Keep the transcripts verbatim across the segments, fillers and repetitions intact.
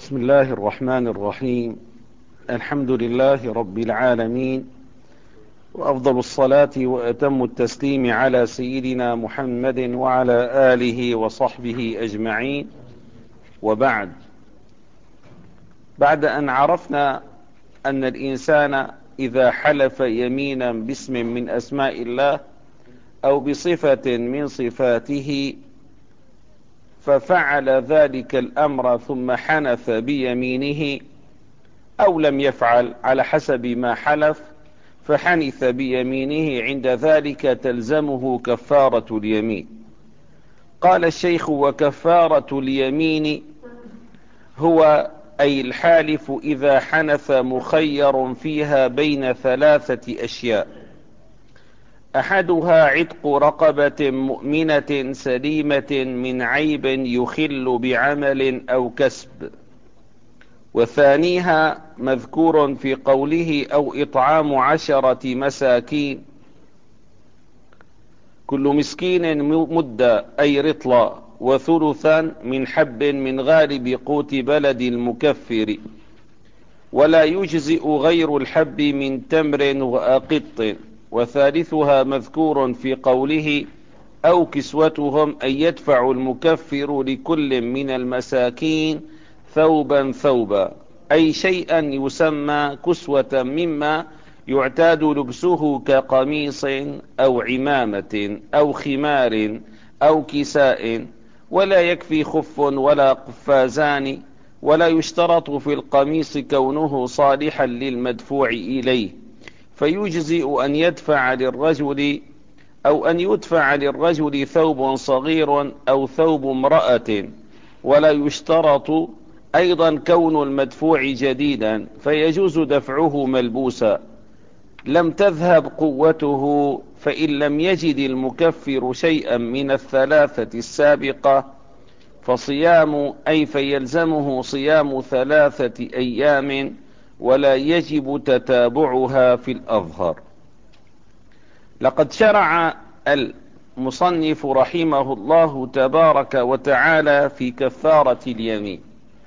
بسم الله الرحمن الرحيم. الحمد لله رب العالمين، وأفضل الصلاة وأتم التسليم على سيدنا محمد وعلى آله وصحبه أجمعين، وبعد. بعد أن عرفنا أن الإنسان إذا حلف يمينا باسم من أسماء الله أو بصفة من صفاته ففعل ذلك الأمر ثم حنث بيمينه أو لم يفعل على حسب ما حلف فحنث بيمينه، عند ذلك تلزمه كفارة اليمين. قال الشيخ: وكفارة اليمين هو أي الحالف إذا حنث مخير فيها بين ثلاثة أشياء: أحدها عتق رقبة مؤمنة سليمة من عيب يخل بعمل أو كسب، وثانيها مذكور في قوله أو إطعام عشرة مساكين، كل مسكين مد أي رطلا، وثلثا من حب من غالب قوت بلد المكفر، ولا يجزئ غير الحب من تمر وأقط. وثالثها مذكور في قوله أو كسوتهم أن يدفع المكفر لكل من المساكين ثوبا ثوبا، أي شيئا يسمى كسوة مما يعتاد لبسه كقميص أو عمامة أو خمار أو كساء، ولا يكفي خف ولا قفازان، ولا يشترط في القميص كونه صالحا للمدفوع إليه، فيجزئ أن يدفع للرجل أو أن يدفع للرجل ثوب صغير أو ثوب امرأة، ولا يشترط أيضا كون المدفوع جديدا، فيجوز دفعه ملبوسا لم تذهب قوته، فإن لم يجد المكفر شيئا من الثلاثة السابقة فصيام أي فيلزمه صيام ثلاثة أيام، ولا يجب تتابعها في الأظهر. لقد شرع المصنف رحمه الله تبارك وتعالى في كفارة اليمين،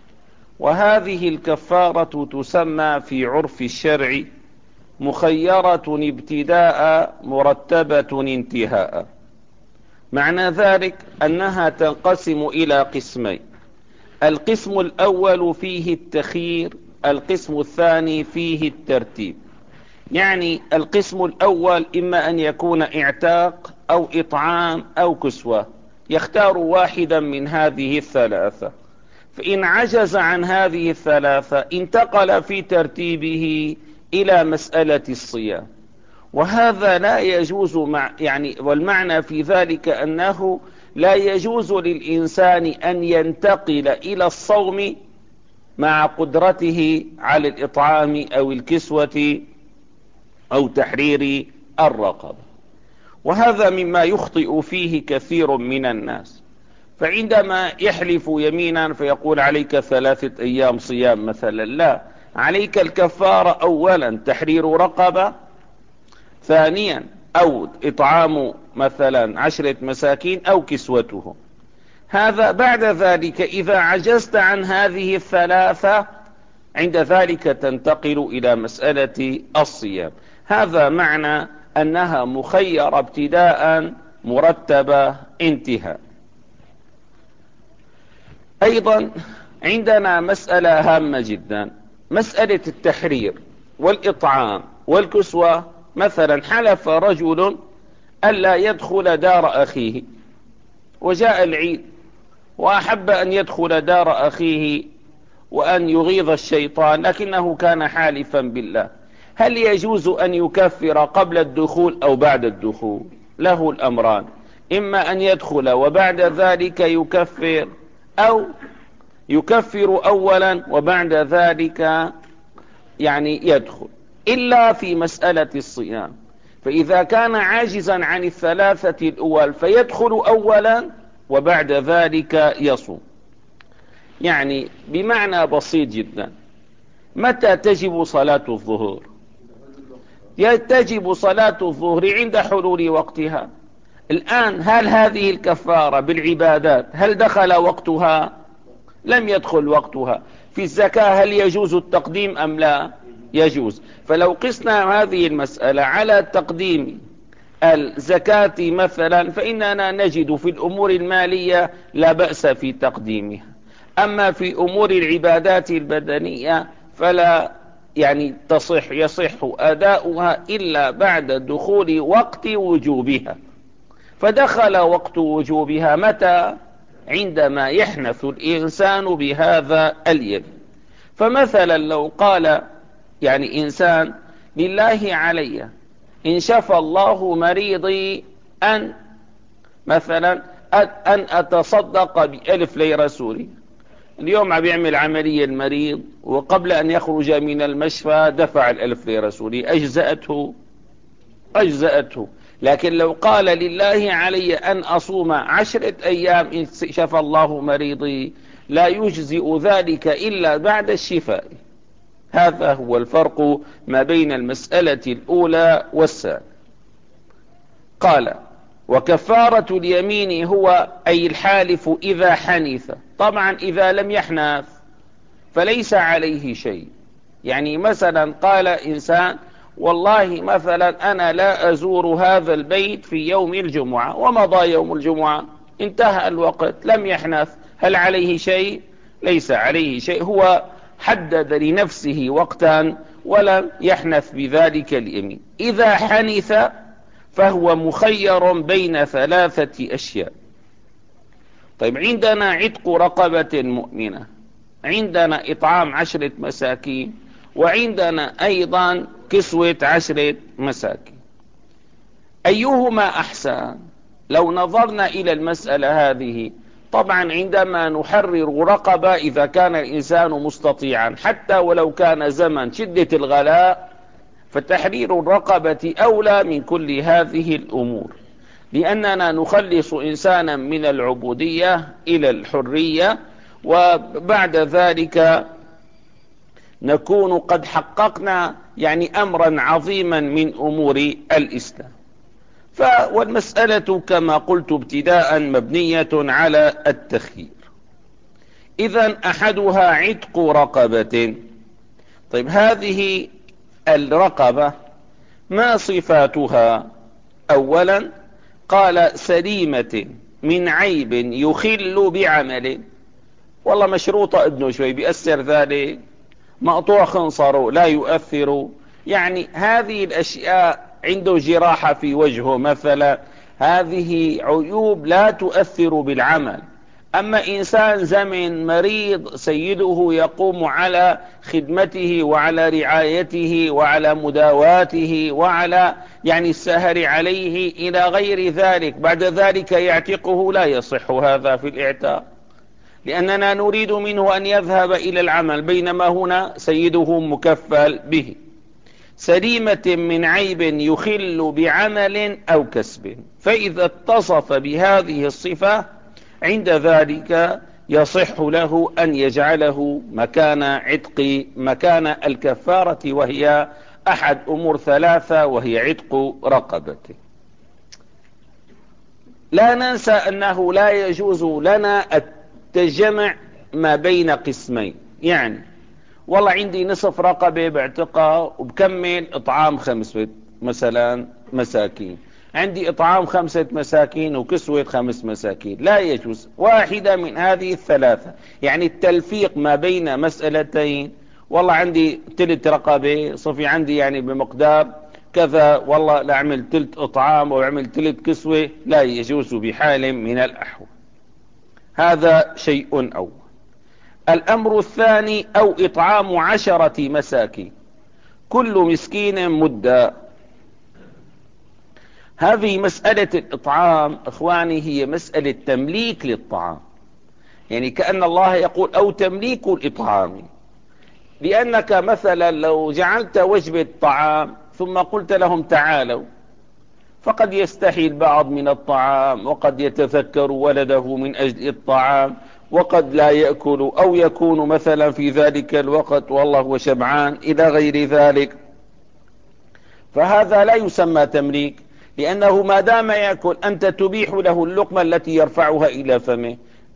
وهذه الكفارة تسمى في عرف الشرع مخيرة ابتداء مرتبة انتهاء. معنى ذلك أنها تنقسم إلى قسمين: القسم الأول فيه التخيير، القسم الثاني فيه الترتيب. يعني القسم الأول إما أن يكون اعتاق أو إطعام أو كسوة، يختار واحدا من هذه الثلاثة، فإن عجز عن هذه الثلاثة انتقل في ترتيبه إلى مسألة الصيام، وهذا لا يجوز مع يعني والمعنى في ذلك أنه لا يجوز للإنسان أن ينتقل إلى الصوم مع قدرته على الإطعام أو الكسوة أو تحرير الرقبة، وهذا مما يخطئ فيه كثير من الناس. فعندما يحلف يمينا فيقول عليك ثلاثة أيام صيام مثلا، لا، عليك الكفارة: أولا تحرير رقبة، ثانيا أو إطعام مثلا عشرة مساكين أو كسوتهم. هذا بعد ذلك إذا عجزت عن هذه الثلاثة عند ذلك تنتقل إلى مسألة الصيام. هذا معنى أنها مخيرة ابتداء مرتبة انتهاء. أيضا عندنا مسألة هامة جدا، مسألة التحرير والإطعام والكسوة. مثلا حلف رجل ألا يدخل دار أخيه، وجاء العيد وأحب أن يدخل دار أخيه وأن يغيظ الشيطان، لكنه كان حالفا بالله. هل يجوز أن يكفر قبل الدخول أو بعد الدخول؟ له الأمران: إما أن يدخل وبعد ذلك يكفر، أو يكفر أولا وبعد ذلك يعني يدخل، إلا في مسألة الصيام. فإذا كان عاجزا عن الثلاثة الأول فيدخل أولا وبعد ذلك يصوم. يعني بمعنى بسيط جدا: متى تجب صلاة الظهر؟ تجب صلاة الظهر عند حلول وقتها. الآن هل هذه الكفارة بالعبادات هل دخل وقتها؟ لم يدخل وقتها، في الزكاة هل يجوز التقديم أم لا؟ يجوز. فلو قسنا هذه المسألة على تقديم الزكاة مثلا فإننا نجد في الأمور المالية لا بأس في تقديمها، أما في أمور العبادات البدنية فلا يعني تصح يصح أداؤها إلا بعد دخول وقت وجوبها. فدخل وقت وجوبها متى؟ عندما يحنث الإنسان بهذا اليد. فمثلا لو قال يعني إنسان لله علي إن شفى الله مريضي أن مثلا أن أتصدق بألف ليرة سوري. اليوم عم يعمل عملية المريض وقبل أن يخرج من المشفى دفع الألف ليرة سوري، أجزأته أجزأته. لكن لو قال لله علي أن أصوم عشرة أيام إن شفى الله مريضي لا يجزئ ذلك إلا بعد الشفاء. هذا هو الفرق ما بين المسألة الأولى والثانية. قال وكفارة اليمين هو أي الحالف إذا حنث. طبعا إذا لم يحنث فليس عليه شيء. يعني مثلا قال إنسان والله مثلا أنا لا أزور هذا البيت في يوم الجمعة، ومضى يوم الجمعة انتهى الوقت لم يحنث، هل عليه شيء؟ ليس عليه شيء. هو حدد لنفسه وقتا ولم يحنث بذلك اليمين. إذا حنث فهو مخير بين ثلاثة أشياء. طيب عندنا عتق رقبة مؤمنة، عندنا إطعام عشرة مساكين، وعندنا أيضا كسوة عشرة مساكين. أيهما أحسن؟ لو نظرنا إلى المسألة هذه طبعا عندما نحرر رقبة إذا كان الإنسان مستطيعا حتى ولو كان زمن شدة الغلاء فتحرير الرقبة أولى من كل هذه الأمور، لأننا نخلص إنسانا من العبودية إلى الحرية، وبعد ذلك نكون قد حققنا يعني أمرا عظيما من أمور الإسلام. والمسألة كما قلت ابتداء مبنية على التخيير. إذن أحدها عتق رقبة. طيب هذه الرقبة ما صفاتها؟ أولا قال سليمة من عيب يخل بعمل. والله مشروطة ابنه شوي بيأثر ذلك، مقطوع خنصره لا يؤثر، يعني هذه الأشياء عنده جراحة في وجهه مثلا، هذه عيوب لا تؤثر بالعمل. أما إنسان زمن مريض سيده يقوم على خدمته وعلى رعايته وعلى مداواته وعلى يعني السهر عليه إلى غير ذلك، بعد ذلك يعتقه، لا يصح هذا في الاعتاق، لأننا نريد منه أن يذهب إلى العمل بينما هنا سيده مكفل به. سليمة من عيب يخل بعمل أو كسب. فإذا اتصف بهذه الصفة عند ذلك يصح له أن يجعله مكان عتق مكان الكفارة، وهي أحد أمور ثلاثة وهي عتق رقبة. لا ننسى أنه لا يجوز لنا التجمع ما بين قسمين. يعني والله عندي نصف رقبة بعتقها وبكمل إطعام خمسة مثلا مساكين، عندي إطعام خمسة مساكين وكسوة خمس مساكين، لا يجوز واحدة من هذه الثلاثة. يعني التلفيق ما بين مسألتين، والله عندي تلت رقبة صفي عندي يعني بمقدار كذا، والله لا أعمل تلت إطعام وأعمل تلت كسوة، لا يجوز بحال من الأحوال. هذا شيء أول. الأمر الثاني أو إطعام عشرة مساكين كل مسكين مدة. هذه مسألة الإطعام إخواني هي مسألة تمليك للطعام، يعني كأن الله يقول أو تمليك الإطعام، لأنك مثلا لو جعلت وجبة طعام ثم قلت لهم تعالوا، فقد يستحي البعض من الطعام وقد يتذكر ولده من أجل الطعام وقد لا يأكل، أو يكون مثلا في ذلك الوقت والله هو شبعان إلى غير ذلك. فهذا لا يسمى تمليك، لأنه ما دام يأكل أنت تبيح له اللقمة التي يرفعها إلى فمه.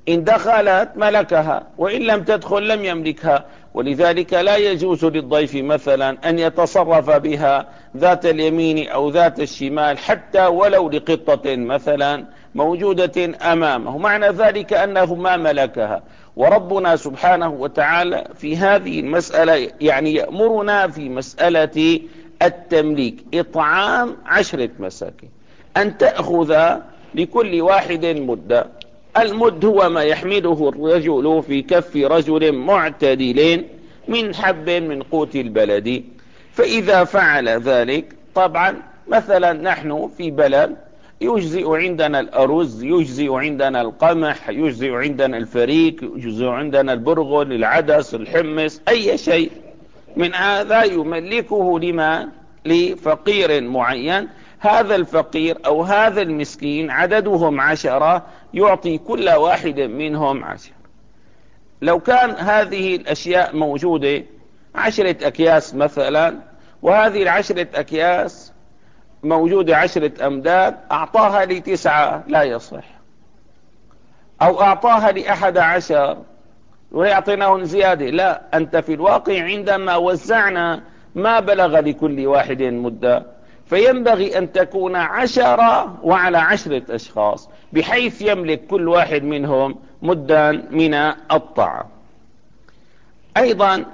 إن دخلت ملكها، وإن لم تدخل لم يملكها. ولذلك لا يجوز للضيف مثلا أن يتصرف بها ذات اليمين أو ذات الشمال، حتى ولو لقطة مثلا موجودة أمامه، معنى ذلك أنه ما ملكها. وربنا سبحانه وتعالى في هذه المسألة يعني يأمرنا في مسألة التمليك، إطعام عشرة مساكين، أن تأخذ لكل واحد مدة. المد هو ما يحمله الرجل في كف رجل معتدل من حب من قوت البلد. فإذا فعل ذلك، طبعا مثلا نحن في بلد يجزئ عندنا الأرز، يجزئ عندنا القمح، يجزئ عندنا الفريك، يجزئ عندنا البرغل، العدس، الحمص، أي شيء من هذا يملكه لما لفقير معين. هذا الفقير أو هذا المسكين عددهم عشرة، يعطي كل واحد منهم عشر. لو كان هذه الأشياء موجودة عشرة أكياس مثلا، وهذه العشرة أكياس موجودة عشرة أمداد، أعطاها لتسعة لا يصح، أو أعطاها لأحد عشر ويعطيناهم زيادة، لا. أنت في الواقع عندما وزعنا ما بلغ لكل واحد مدة، فينبغي أن تكون عشرة وعلى عشرة أشخاص، بحيث يملك كل واحد منهم مدا من الطعام. أيضا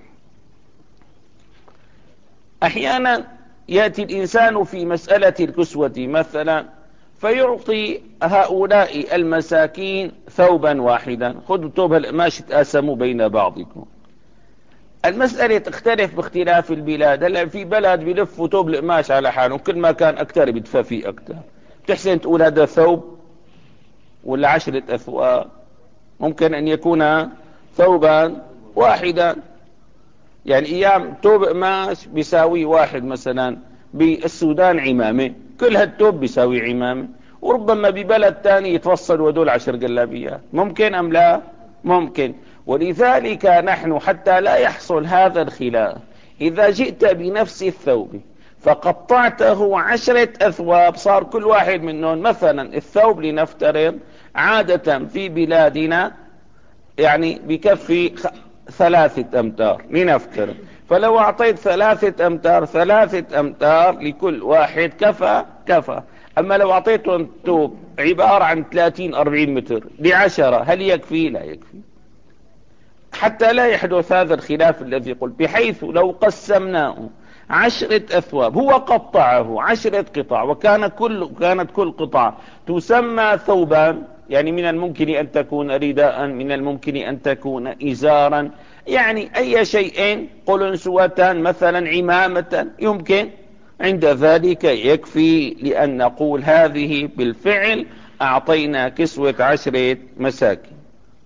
أحيانا يأتي الإنسان في مسألة الكسوة مثلا، فيعطي هؤلاء المساكين ثوبا واحدا، خذوا ثوب القماش تقاسموا بين بعضكم. المسألة تختلف باختلاف البلاد. هلا في بلد بيلفوا ثوب القماش على حالهم، كل ما كان أكثر بيدفى فيه أكثر. بتحسن تقول هذا ثوب ولا عشرة أثواب؟ ممكن أن يكون ثوبا واحدا. يعني أيام ثوب قماش بيساوي واحد مثلا بالسودان عمامة، كل هالثوب بيساوي عمامة. وربما ببلد تاني يتوصلوا هدول عشر قلابيات. ممكن أم لا؟ ممكن. ولذلك نحن حتى لا يحصل هذا الخلاف، إذا جئت بنفس الثوب فقطعته عشرة أثواب، صار كل واحد منهم مثلا الثوب لنفترض عادة في بلادنا يعني بكفي ثلاثة أمتار لنفترض، فلو أعطيت ثلاثة أمتار ثلاثة أمتار لكل واحد كفى كفى. أما لو أعطيتهم ثوب عبارة عن ثلاثين أربعين متر لعشرة، هل يكفي؟ لا يكفي. حتى لا يحدث هذا الخلاف الذي قلت، بحيث لو قسمناه عشرة أثواب، هو قطعه عشرة قطع، وكان كل كانت كل قطعة تسمى ثوبا، يعني من الممكن أن تكون رداء، من الممكن أن تكون إزارا، يعني أي شيء، قلنسوة مثلا، عمامة، يمكن. عند ذلك يكفي لأن نقول هذه بالفعل أعطينا كسوة عشرة مساكين.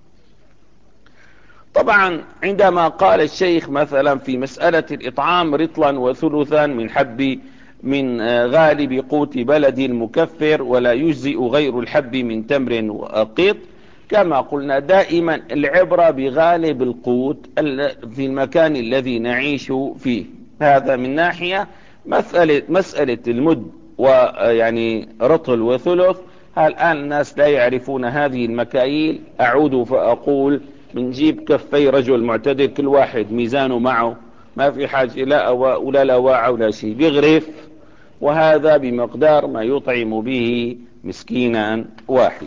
طبعا عندما قال الشيخ مثلا في مسألة الإطعام رطلا وثلثا من حب من غالب قوت بلد المكفر، ولا يجزئ غير الحب من تمر وقط، كما قلنا دائما العبرة بغالب القوت في المكان الذي نعيش فيه. هذا من ناحية. مسألة, مسألة المد ويعني رطل وثلث، الآن الناس لا يعرفون هذه المكاييل. أعود فأقول بنجيب كفي رجل معتدل، كل واحد ميزانه معه، ما في حاجة إلى أواء ولا لواعة ولا شيء، بيغرف، وهذا بمقدار ما يطعم به مسكينا واحد.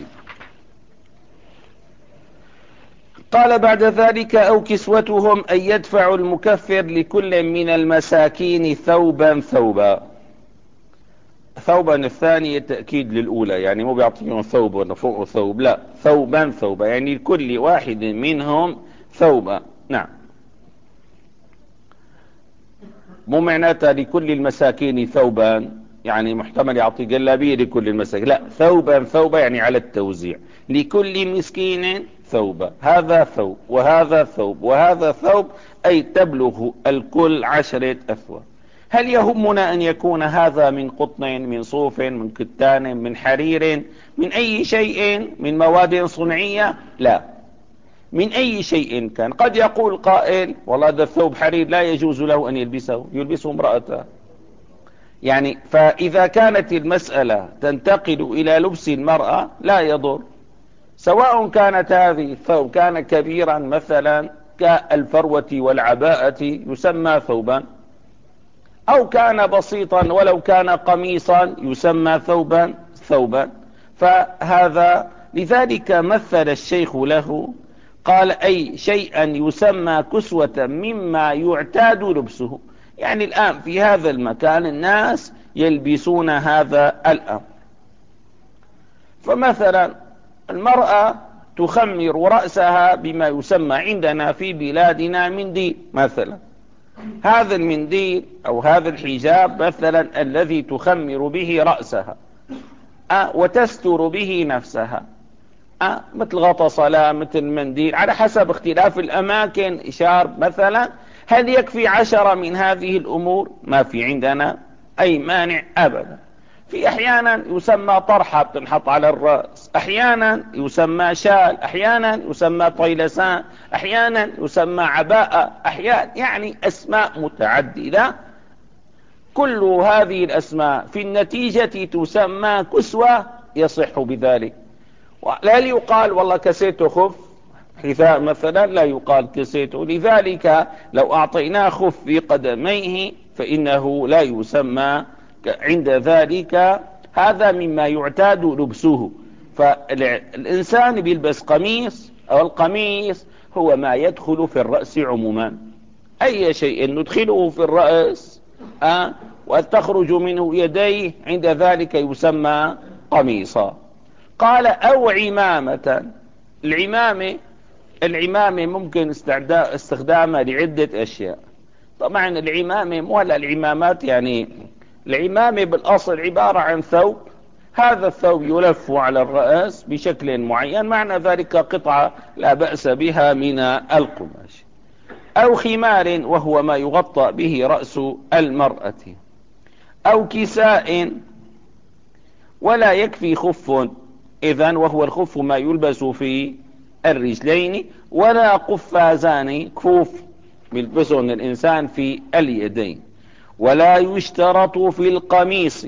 قال بعد ذلك: أو كسوتهم أن يدفع المكفر لكل من المساكين ثوبا ثوبا. ثوبا الثانية تأكيد للأولى، يعني مو بيعطيهم ثوب ولا فوق ثوب، لا، ثوبا ثوبا، يعني لكل واحد منهم ثوبا. نعم، مو معناتها لكل المساكين ثوبا يعني محتمل يعطي جلابية لكل المساكين، لا، ثوبا ثوبا يعني على التوزيع، لكل مسكين ثوبا، هذا ثوب وهذا ثوب وهذا ثوب، أي تبلغ الكل عشرة أثواب. هل يهمنا أن يكون هذا من قطن، من صوف، من كتان، من حرير، من أي شيء من مواد صنعية؟ لا، من أي شيء كان. قد يقول قائل: والله هذا الثوب حرير لا يجوز له أن يلبسه، يلبسه امرأته. يعني فإذا كانت المسألة تنتقل إلى لبس المرأة لا يضر. سواء كانت هذه الثوب كان كبيرا مثلا كالفروة والعباءة يسمى ثوبا، أو كان بسيطا ولو كان قميصا يسمى ثوبا ثوبا. فهذا لذلك مثل الشيخ له، قال أي شيئا يسمى كسوة مما يعتاد لبسه. يعني الآن في هذا المكان الناس يلبسون هذا الأمر. فمثلا المرأة تخمر رأسها بما يسمى عندنا في بلادنا منديل مثلا. هذا المنديل أو هذا الحجاب مثلا الذي تخمر به رأسها أه وتستر به نفسها، أه مثل غطا صلاة، مثل منديل، على حسب اختلاف الأماكن، إشارب مثلا. هل يكفي عشرة من هذه الأمور؟ ما في عندنا أي مانع أبدا. في أحيانا يسمى طرحة بتنحط على الرأس، أحيانا يسمى شال، أحيانا يسمى طيلسان، أحيانا يسمى عباءة، أحيانا يعني أسماء متعددة. كل هذه الأسماء في النتيجة تسمى كسوة يصح بذلك. لا يقال والله كسيته خف حذاء مثلا، لا يقال كسيته. لذلك لو أعطيناه خف في قدميه فإنه لا يسمى عند ذلك، هذا مما يعتاد لبسه. فالإنسان بيلبس قميص، أو القميص هو ما يدخل في الرأس عموما. أي شيء ندخله في الرأس أه وتخرج منه يديه عند ذلك يسمى قميصا. قال أو عمامة. العمامة العمامة ممكن استخدامها لعدة أشياء. طبعا العمامة مو هلا العمامات، يعني العمامة بالأصل عبارة عن ثوب، هذا الثوب يلف على الرأس بشكل معين، معنى ذلك قطعة لا بأس بها من القماش. أو خمار وهو ما يغطى به رأس المرأة، أو كساء. ولا يكفي خف إذن، وهو الخف ما يلبس في الرجلين، ولا قفازان كفوف يلبسون الإنسان في اليدين. ولا يشترط في القميص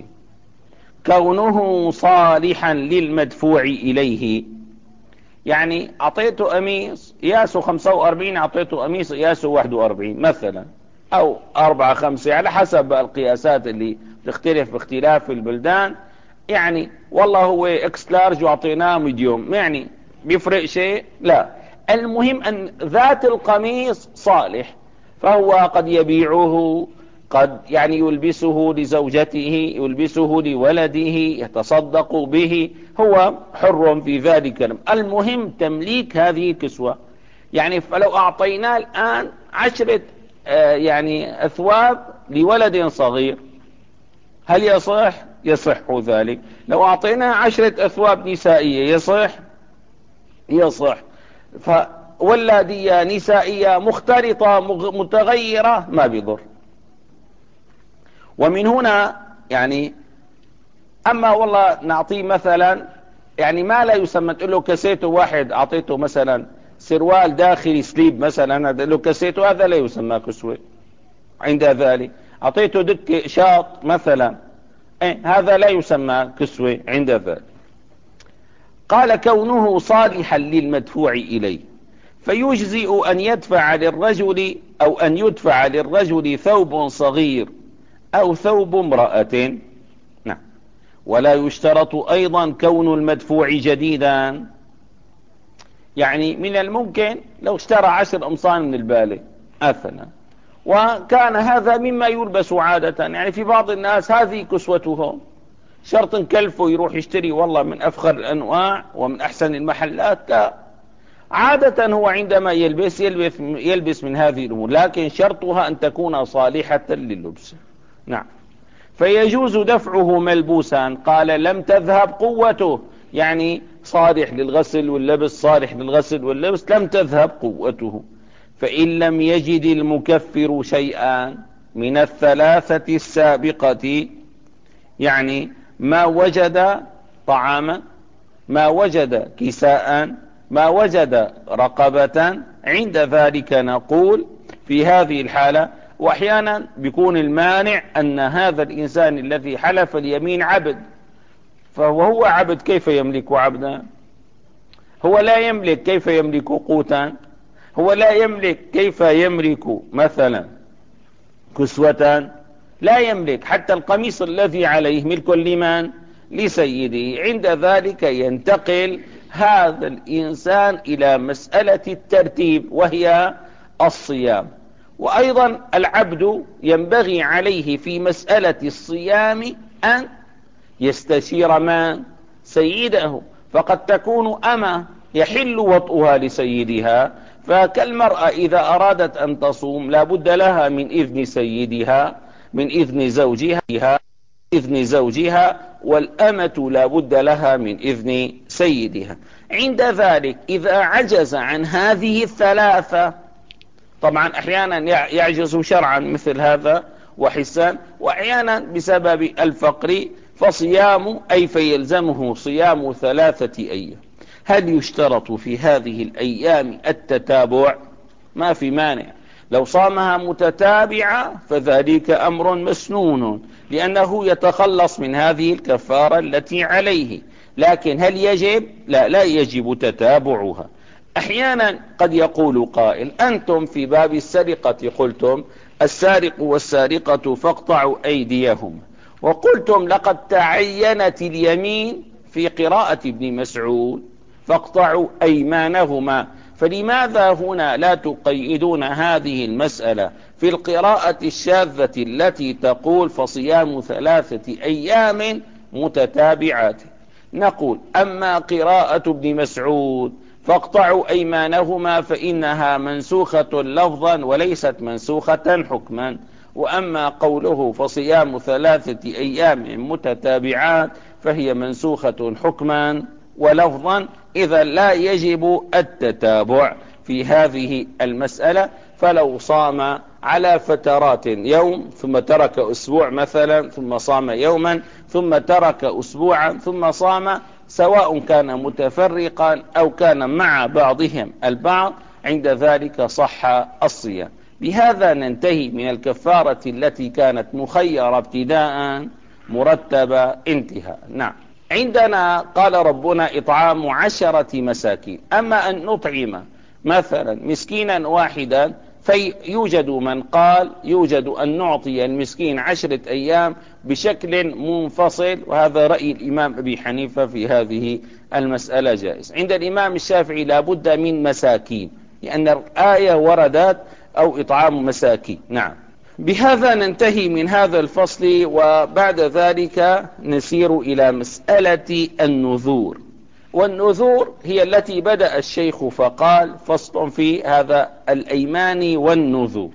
كونه صالحا للمدفوع إليه. يعني أعطيته قميص قياسه خمسة وأربعين، أعطيته قميص قياسه واحد وأربعين مثلا، أو أربعة خمسة، على حسب القياسات اللي تختلف باختلاف البلدان. يعني والله هو اكس لارج وأعطيناه ميديوم، يعني بيفرق شيء؟ لا. المهم أن ذات القميص صالح، فهو قد يبيعه، قد يعني يلبسه لزوجته، يلبسه لولده، يتصدق به، هو حر في ذلك. المهم تمليك هذه الكسوة. يعني فلو أعطيناه الآن عشرة آه يعني أثواب لولد صغير، هل يصح؟ يصح ذلك. لو أعطيناه عشرة أثواب نسائية يصح؟ يصح. فولادية نسائية مختلطة متغيرة ما بيضر. ومن هنا يعني أما والله نعطيه مثلا يعني ما لا يسمى، تقول له كسيته واحد، أعطيته مثلا سروال داخلي سليب مثلا، هذا له كسيته، هذا لا يسمى كسوة عند ذلك. أعطيته دك شاط مثلا، إيه هذا لا يسمى كسوة عند ذلك. قال كونه صالحا للمدفوع إليه، فيجزئ أن يدفع للرجل أو أن يدفع للرجل ثوب صغير أو ثوب امرأة. نعم. ولا يشترط أيضا كون المدفوع جديدا. يعني من الممكن لو اشترى عشر أمصان من البالة مثلا، وكان هذا مما يلبس عادة، يعني في بعض الناس هذه كسوتهم، شرط كلفه يروح يشتري والله من أفخر الأنواع ومن أحسن المحلات، لا. عادة هو عندما يلبس يلبس, يلبس من هذه الأمور، لكن شرطها أن تكون صالحة لللبس. نعم. فيجوز دفعه ملبوسا. قال لم تذهب قوته، يعني صالح للغسل واللبس، صالح للغسل واللبس، لم تذهب قوته. فإن لم يجد المكفر شيئا من الثلاثة السابقة، يعني ما وجد طعاما، ما وجد كساء، ما وجد رقبة، عند ذلك نقول في هذه الحالة. وأحيانا بيكون المانع أن هذا الإنسان الذي حلف اليمين عبد، فهو عبد كيف يملك عبدا؟ هو لا يملك، كيف يملك قوتا؟ هو لا يملك، كيف يملك مثلا كسوة؟ لا يملك. حتى القميص الذي عليه ملك لمن؟ لسيده. عند ذلك ينتقل هذا الإنسان إلى مسألة الترتيب وهي الصيام. وأيضا العبد ينبغي عليه في مسألة الصيام أن يستشير من؟ سيده. فقد تكون أما يحل وطئها لسيدها، فكالمرأة إذا أرادت أن تصوم لا بد لها من إذن سيدها، من إذن زوجها إذن زوجها والأمة لا بد لها من إذن سيدها. عند ذلك إذا عجز عن هذه الثلاثة، طبعا أحيانا يعجز شرعا مثل هذا وحسان، وأحيانا بسبب الفقر فصيام أي فيلزمه صيام ثلاثة أيام. هل يشترط في هذه الأيام التتابع؟ ما في مانع. لو صامها متتابعة فذلك أمر مسنون، لأنه يتخلص من هذه الكفارة التي عليه. لكن هل يجب؟ لا، لا يجب تتابعها. أحيانا قد يقول قائل: أنتم في باب السرقة قلتم السارق والسارقة فاقطعوا أيديهم، وقلتم لقد تعينت اليمين في قراءة ابن مسعود فاقطعوا أيمانهما، فلماذا هنا لا تقيدون هذه المسألة في القراءة الشاذة التي تقول فصيام ثلاثة أيام متتابعات؟ نقول: أما قراءة ابن مسعود فاقطعوا أيمانهما فإنها منسوخة لفظا وليست منسوخة حكما، وأما قوله فصيام ثلاثة أيام متتابعات فهي منسوخة حكما ولفظا. إذا لا يجب التتابع في هذه المسألة. فلو صام على فترات يوم ثم ترك أسبوع مثلا ثم صام يوما ثم ترك أسبوعا ثم صام، سواء كان متفرقا أو كان مع بعضهم البعض، عند ذلك صح الصيام. بهذا ننتهي من الكفارة التي كانت مخيرة ابتداء مرتبة انتهاء. نعم. عندنا قال ربنا إطعام عشرة مساكين. أما أن نطعم مثلا مسكينا واحدا فيوجد من قال يوجد أن نعطي المسكين عشرة أيام بشكل منفصل، وهذا رأي الإمام أبي حنيفة في هذه المسألة جائز. عند الإمام الشافعي لا بد من مساكين، لأن الآية وردت أو إطعام مساكين. نعم. بهذا ننتهي من هذا الفصل، وبعد ذلك نسير إلى مسألة النذور. والنذور هي التي بدأ الشيخ فقال: فصل في هذا الأيمان والنذور.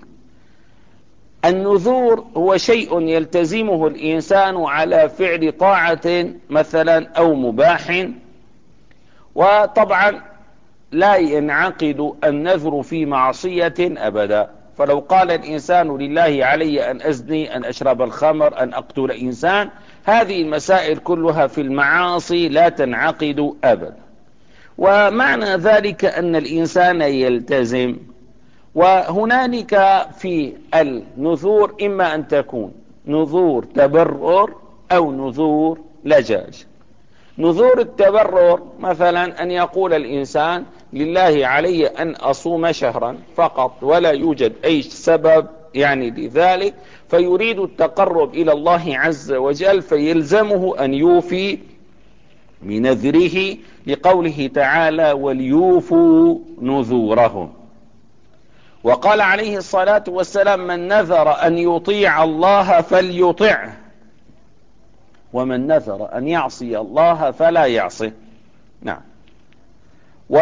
النذور هو شيء يلتزمه الإنسان على فعل طاعة مثلا أو مباح، وطبعا لا ينعقد النذر في معصية أبدا. فلو قال الإنسان لله علي أن أزني، أن أشرب الخمر، أن أقتل إنسان، هذه المسائل كلها في المعاصي لا تنعقد أبدا. ومعنى ذلك أن الإنسان يلتزم. وهنالك في النذور إما أن تكون نذور تبرر أو نذور لجاج. نذور التبرر مثلا أن يقول الإنسان لله علي أن أصوم شهرا فقط ولا يوجد أي سبب يعني لذلك، فيريد التقرب إلى الله عز وجل فيلزمه أن يوفي بنذره، لقوله تعالى: وليوفوا نذورهم. وقال عليه الصلاة والسلام: من نذر أن يطيع الله فليطعه، ومن نذر أن يعصي الله فلا يعصه. نعم. و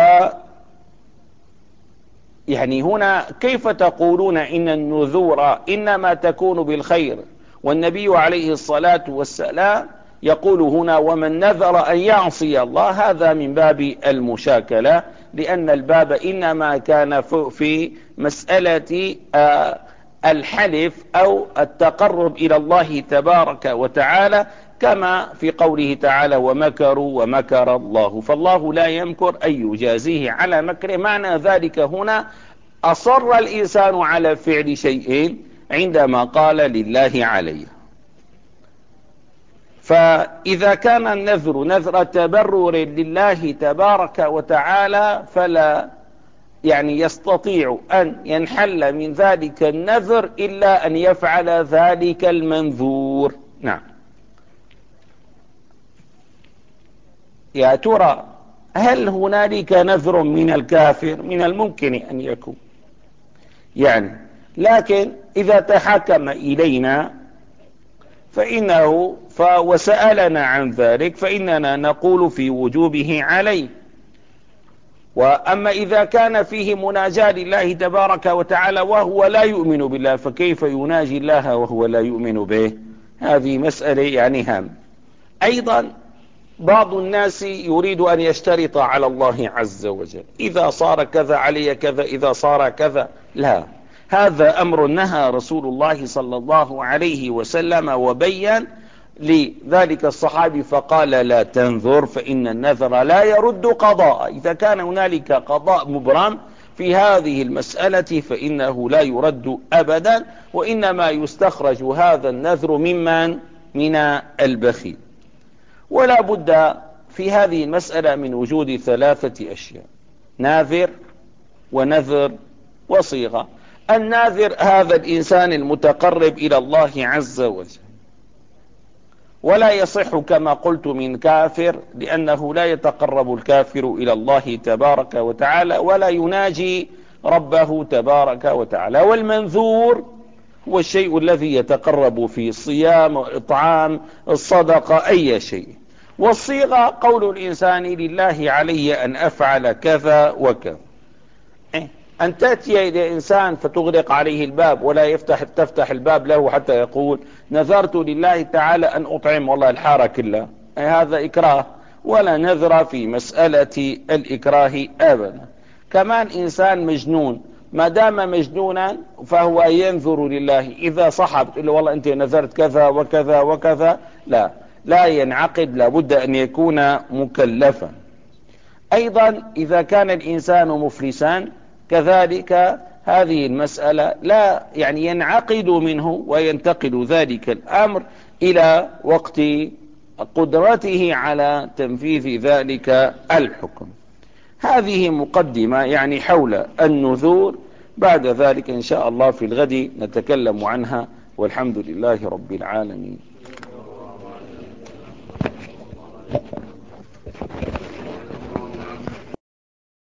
يعني هنا كيف تقولون إن النذور إنما تكون بالخير، والنبي عليه الصلاة والسلام يقول هنا: ومن نذر أن يعصي الله؟ هذا من باب المشاكلة، لأن الباب إنما كان في مسألة الحلف أو التقرب إلى الله تبارك وتعالى، كما في قوله تعالى: ومكروا ومكر الله، فالله لا يمكر أن يجازيه على مكره. معنى ذلك هنا أصر الإنسان على فعل شيء عندما قال لله عليه. فإذا كان النذر نذر تبرر لله تبارك وتعالى فلا يعني يستطيع أن ينحل من ذلك النذر إلا أن يفعل ذلك المنذور. نعم. يا ترى هل هنالك نذر من الكافر؟ من الممكن أن يكون يعني، لكن إذا تحكم إلينا فإنه وسألنا عن ذلك فإننا نقول في وجوبه عليه. وأما إذا كان فيه مناجاة لله تبارك وتعالى وهو لا يؤمن بالله فكيف يناجي الله وهو لا يؤمن به؟ هذه مسألة يعني هام. أيضا بعض الناس يريد أن يشترط على الله عز وجل إذا صار كذا علي كذا، إذا صار كذا. لا، هذا أمر نهى رسول الله صلى الله عليه وسلم وبين لذلك الصحابي فقال لا تنذر فإن النذر لا يرد قضاء. إذا كان هنالك قضاء مبرم في هذه المسألة فإنه لا يرد أبدا، وإنما يستخرج هذا النذر ممن من البخيل. ولا بد في هذه المسألة من وجود ثلاثة أشياء: ناذر ونذر وصيغة. الناذر هذا الإنسان المتقرب إلى الله عز وجل، ولا يصح كما قلت من كافر، لأنه لا يتقرب الكافر إلى الله تبارك وتعالى ولا يناجي ربه تبارك وتعالى. والمنذور هو الشيء الذي يتقرب فيه الصيام والإطعام الصدقة أي شيء. والصيغة قول الإنسان لله علي أن أفعل كذا وكذا. أن تأتي إلى إنسان فتغلق عليه الباب ولا يفتح تفتح الباب له حتى يقول نذرت لله تعالى أن أطعم والله الحارة كلها، هذا إكراه، ولا نذر في مسألة الإكراه أبدا. كمان إنسان مجنون ما دام مجنونا فهو ينذر لله، إذا صحب تقول له والله أنت نذرت كذا وكذا وكذا، لا لا ينعقد، لابد أن يكون مكلفا. أيضا إذا كان الإنسان مفلسا كذلك هذه المسألة لا يعني ينعقد منه وينتقل ذلك الأمر إلى وقت قدرته على تنفيذ ذلك الحكم. هذه مقدمة يعني حول النذور. بعد ذلك إن شاء الله في الغد نتكلم عنها، والحمد لله رب العالمين.